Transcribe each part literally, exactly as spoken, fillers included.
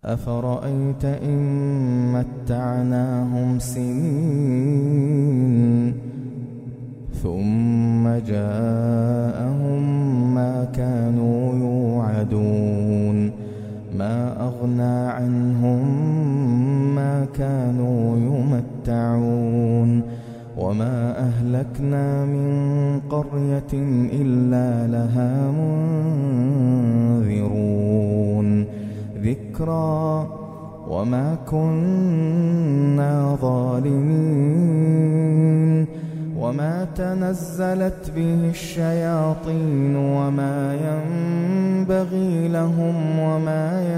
أفرأيت إن متعناهم سنين ثم جاءهم ما كانوا يوعدون ما أغنى عنهم ما كانوا يمتعون وما أهلكنا من قرية إلا لها منذرون ذكرى وما كنا ظالمين وما تنزلت به الشياطين وما ينبغي لهم وما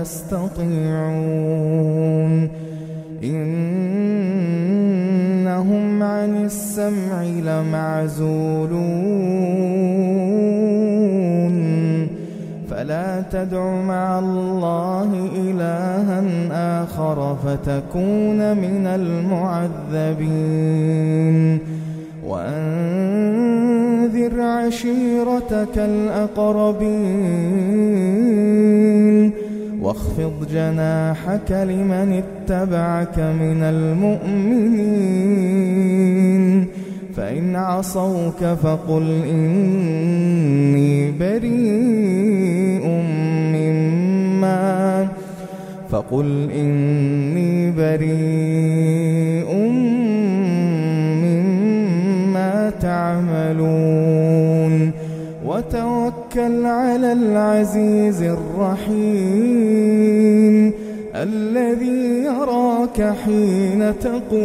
يستطيعون إنهم عن السمع لمعزولون فلا تدع مع الله إلها آخر فتكون من المعذبين وأنذر عشيرتك الأقربين واخفض جناحك لمن اتبعك من المؤمنين فإن عصوك فقل إني بريء مما فقل إني بريء مما تعملون وتوكل على العزيز الرحيم الذي يراك حين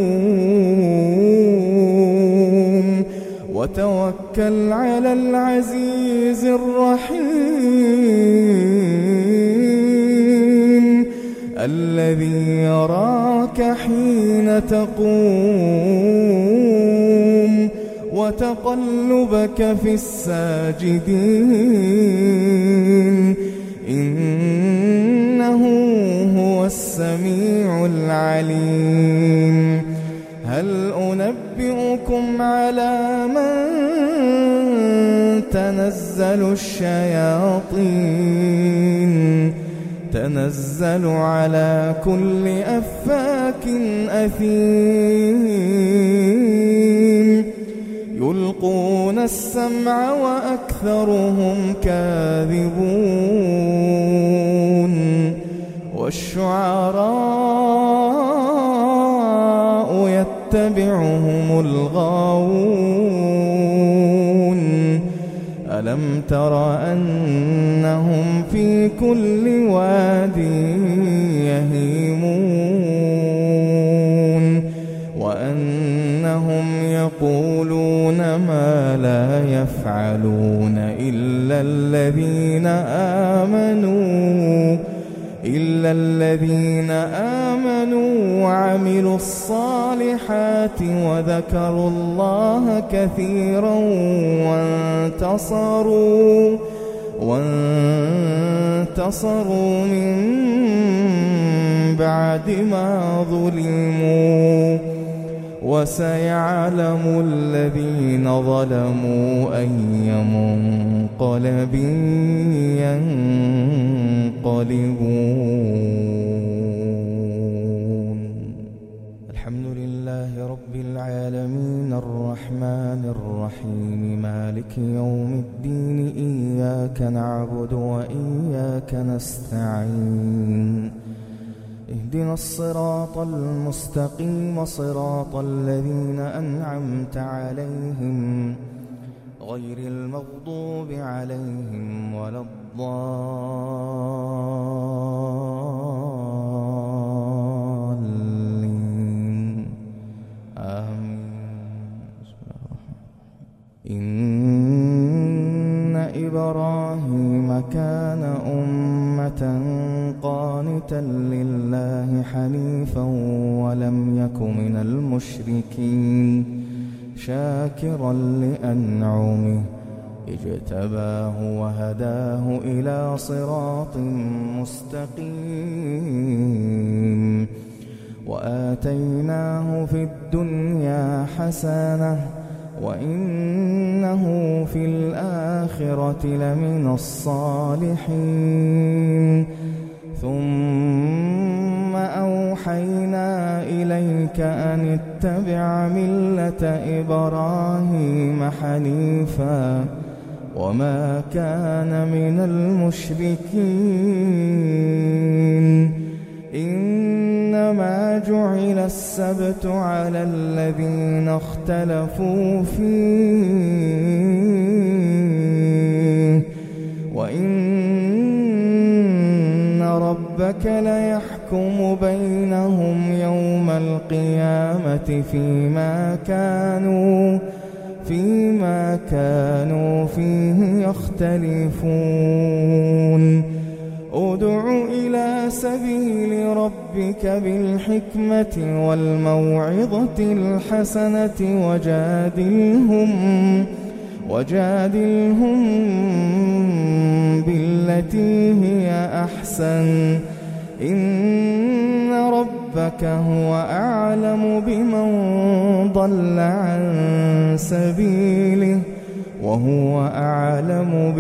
تقوم وتوكل على العزيز الرحيم الذي يراك حين تقوم وتقلبك في الساجدين إنه هو السميع العليم هل أنبئكم على من تنزل الشياطين تنزل على كل أفاك أثيم يلقون السمع وأكثرهم كاذبون والشعراء يتبعهم الغاوون ألم تر أنهم في كل واد يهيمون وأنهم يقولون ما لا يفعلون إلا الذين آمنوا إلا الذين آمنوا وعملوا الصالحات وذكروا الله كثيرا وانتصروا وانتصروا من بعد ما ظلموا وسيعلم الذين ظلموا أي منقلب ينقلبون الحمد لله رب العالمين الرحمن الرحيم مالك يوم الدين إياك نعبد وإياك نستعين اهدنا الصراط المستقيم صراط الذين أنعمت عليهم غير المغضوب عليهم ولا الضالين آمين إن إبراهيم كان أمة قانتا لله حنيفا ولم يك من المشركين شاكرا لأنعمه اجتباه وهداه إلى صراط مستقيم وآتيناه في الدنيا حسنة وإنه في الآخرة لمن الصالحين ثم أوحينا إليك أن اتبع ملة إبراهيم حنيفا وما كان من المشركين إنما جعل السبت على الذين اختلفوا فيه وإن ربك ليحكم بينهم يوم القيامة فيما كانوا فيما كانوا فيه يختلفون ادع إلى سبيل ربك بالحكمة والموعظة الحسنة وجادلهم وجادلهم بالتي هي أحسن إن ربك هو أعلم بمن ضل عن سبيله وهو أعلم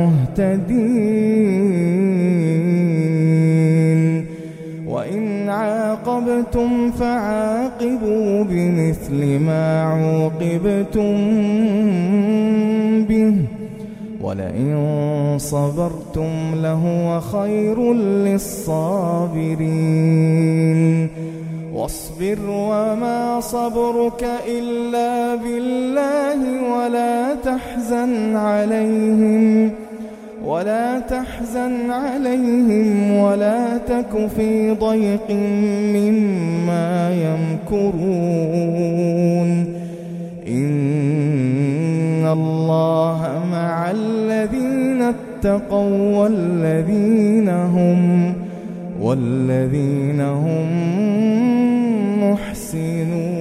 بالمهتدين وإن عاقبتم فعاقبوا بمثل ما عوقبتم به ولئن صبرتم لهو خير للصابرين واصبر وما صبرك إلا بالله ولا تحزن عليهم ولا تحزن عليهم ولا تك في ضيق مما يمكرون إن الله مع الذين اتقوا والذين هم والذين هم محسنون.